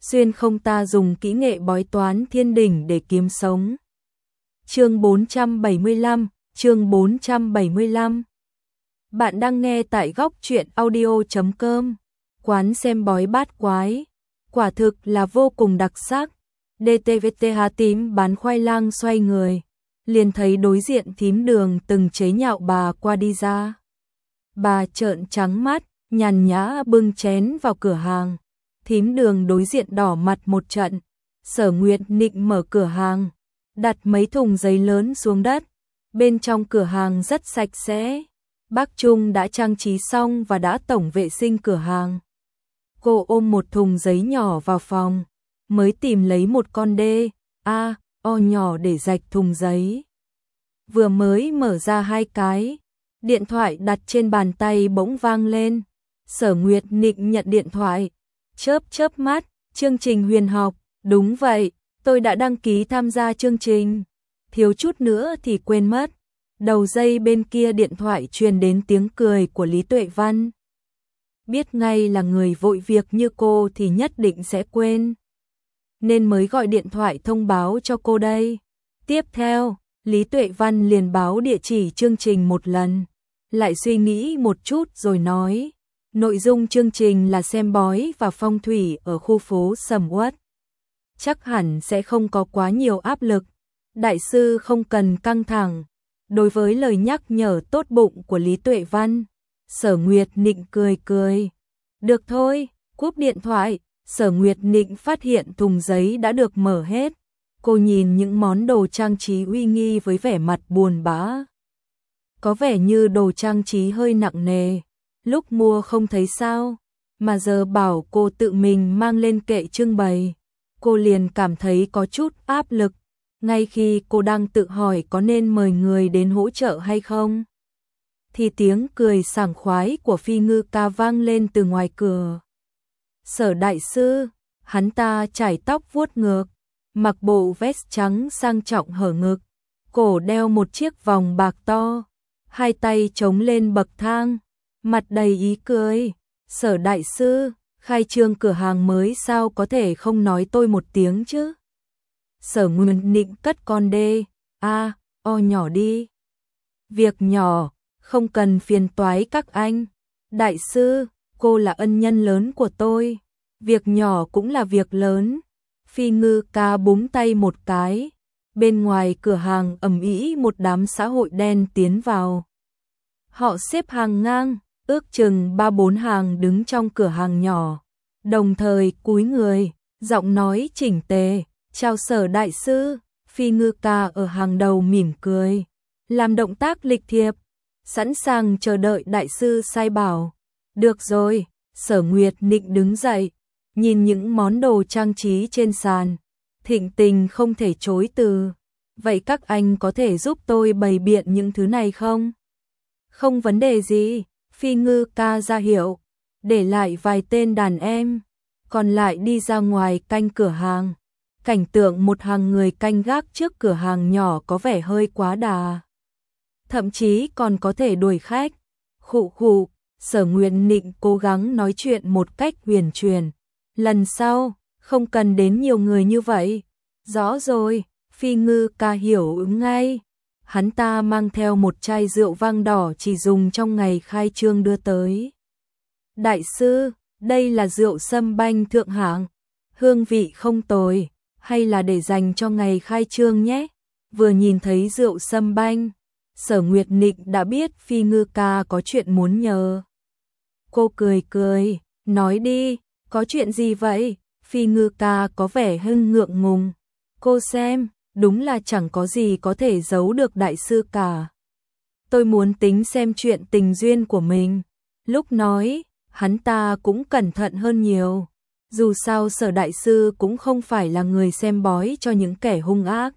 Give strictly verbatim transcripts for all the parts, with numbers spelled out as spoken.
xuyên không ta dùng kỹ nghệ bói toán thiên đỉnh để kiếm sống. Chương bốn trăm bảy mươi lăm, chương bốn trăm bảy mươi lăm. Bạn đang nghe tại góc truyện audio chấm com. Quán xem bói bát quái, quả thực là vô cùng đặc sắc. đê tê vê tê Hà Tím bán khoai lang xoay người, liền thấy đối diện Thím Đường từng chế nhạo bà qua đi ra. Bà trợn trắng mắt, nhàn nhã bưng chén vào cửa hàng. Thím Đường đối diện đỏ mặt một trận. Sở Nguyệt Nịnh mở cửa hàng, đặt mấy thùng giấy lớn xuống đất. Bên trong cửa hàng rất sạch sẽ. Bác Trung đã trang trí xong và đã tổng vệ sinh cửa hàng. Cô ôm một thùng giấy nhỏ vào phòng, mới tìm lấy một con đê, a, o nhỏ để rạch thùng giấy. Vừa mới mở ra hai cái, điện thoại đặt trên bàn tay bỗng vang lên. Sở Nguyệt Nịnh nhận điện thoại, chớp chớp mắt, chương trình huyền học, đúng vậy, tôi đã đăng ký tham gia chương trình, thiếu chút nữa thì quên mất. Đầu dây bên kia điện thoại truyền đến tiếng cười của Lý Tuệ Văn. Biết ngay là người vội việc như cô thì nhất định sẽ quên, nên mới gọi điện thoại thông báo cho cô đây. Tiếp theo, Lý Tuệ Văn liền báo địa chỉ chương trình một lần, lại suy nghĩ một chút rồi nói, nội dung chương trình là xem bói và phong thủy ở khu phố Sầm Uất. Chắc hẳn sẽ không có quá nhiều áp lực, đại sư không cần căng thẳng. Đối với lời nhắc nhở tốt bụng của Lý Tuệ Văn, Sở Nguyệt Nịnh cười cười. Được thôi, cúp điện thoại. Sở Nguyệt Nịnh phát hiện thùng giấy đã được mở hết. Cô nhìn những món đồ trang trí uy nghi với vẻ mặt buồn bã. Có vẻ như đồ trang trí hơi nặng nề, lúc mua không thấy sao, mà giờ bảo cô tự mình mang lên kệ trưng bày, cô liền cảm thấy có chút áp lực, ngay khi cô đang tự hỏi có nên mời người đến hỗ trợ hay không, thì tiếng cười sảng khoái của Phi Ngư Ca vang lên từ ngoài cửa. Sở đại sư, hắn ta chải tóc vuốt ngược, mặc bộ vest trắng sang trọng hở ngực, cổ đeo một chiếc vòng bạc to, hai tay chống lên bậc thang, mặt đầy ý cười. Sở đại sư, khai trương cửa hàng mới sao có thể không nói tôi một tiếng chứ? Sở Nguyệt Nịnh cất con đê, a, o nhỏ đi. Việc nhỏ, không cần phiền toái các anh. Đại sư, cô là ân nhân lớn của tôi, việc nhỏ cũng là việc lớn. Phi Ngư Ca búng tay một cái, bên ngoài cửa hàng ầm ĩ một đám xã hội đen tiến vào. Họ xếp hàng ngang, ước chừng ba bốn hàng đứng trong cửa hàng nhỏ, đồng thời cúi người, giọng nói chỉnh tề, chào Sở đại sư. Phi Ngư Ca ở hàng đầu mỉm cười, làm động tác lịch thiệp, sẵn sàng chờ đợi đại sư sai bảo. Được rồi. Sở Nguyệt Nịnh đứng dậy, nhìn những món đồ trang trí trên sàn, thịnh tình không thể chối từ. Vậy các anh có thể giúp tôi bày biện những thứ này không? Không vấn đề gì. Phi Ngư Ca ra hiệu, để lại vài tên đàn em, còn lại đi ra ngoài canh cửa hàng. Cảnh tượng một hàng người canh gác trước cửa hàng nhỏ có vẻ hơi quá đà, thậm chí còn có thể đuổi khách. Khụ khụ. Sở Nguyệt Nịnh cố gắng nói chuyện một cách huyền truyền. Lần sau, không cần đến nhiều người như vậy. Rõ rồi. Phi Ngư Ca hiểu ứng ngay. Hắn ta mang theo một chai rượu vang đỏ chỉ dùng trong ngày khai trương đưa tới. Đại sư, đây là rượu sâm banh thượng hạng, hương vị không tồi, hay là để dành cho ngày khai trương nhé. Vừa nhìn thấy rượu sâm banh, Sở Nguyệt Nịnh đã biết Phi Ngư Ca có chuyện muốn nhờ. Cô cười cười, nói đi, có chuyện gì vậy? Phi Ngư Ca có vẻ hưng ngượng ngùng. Cô xem, đúng là chẳng có gì có thể giấu được đại sư cả. Tôi muốn tính xem chuyện tình duyên của mình. Lúc nói, hắn ta cũng cẩn thận hơn nhiều. Dù sao Sở đại sư cũng không phải là người xem bói cho những kẻ hung ác.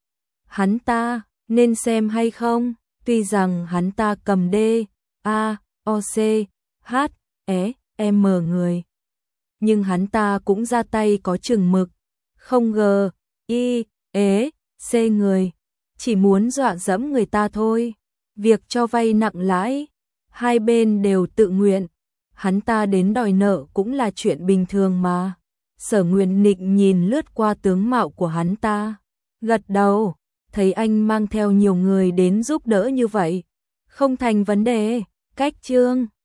Hắn ta, nên xem hay không? Tuy rằng hắn ta cầm D, A, O, C, H, E, M người, nhưng hắn ta cũng ra tay có chừng mực, không G, I, E, C người, chỉ muốn dọa dẫm người ta thôi. Việc cho vay nặng lãi, hai bên đều tự nguyện, hắn ta đến đòi nợ cũng là chuyện bình thường mà. Sở Nguyên Nịnh nhìn lướt qua tướng mạo của hắn ta, gật đầu, thấy anh mang theo nhiều người đến giúp đỡ như vậy, không thành vấn đề, cách Trương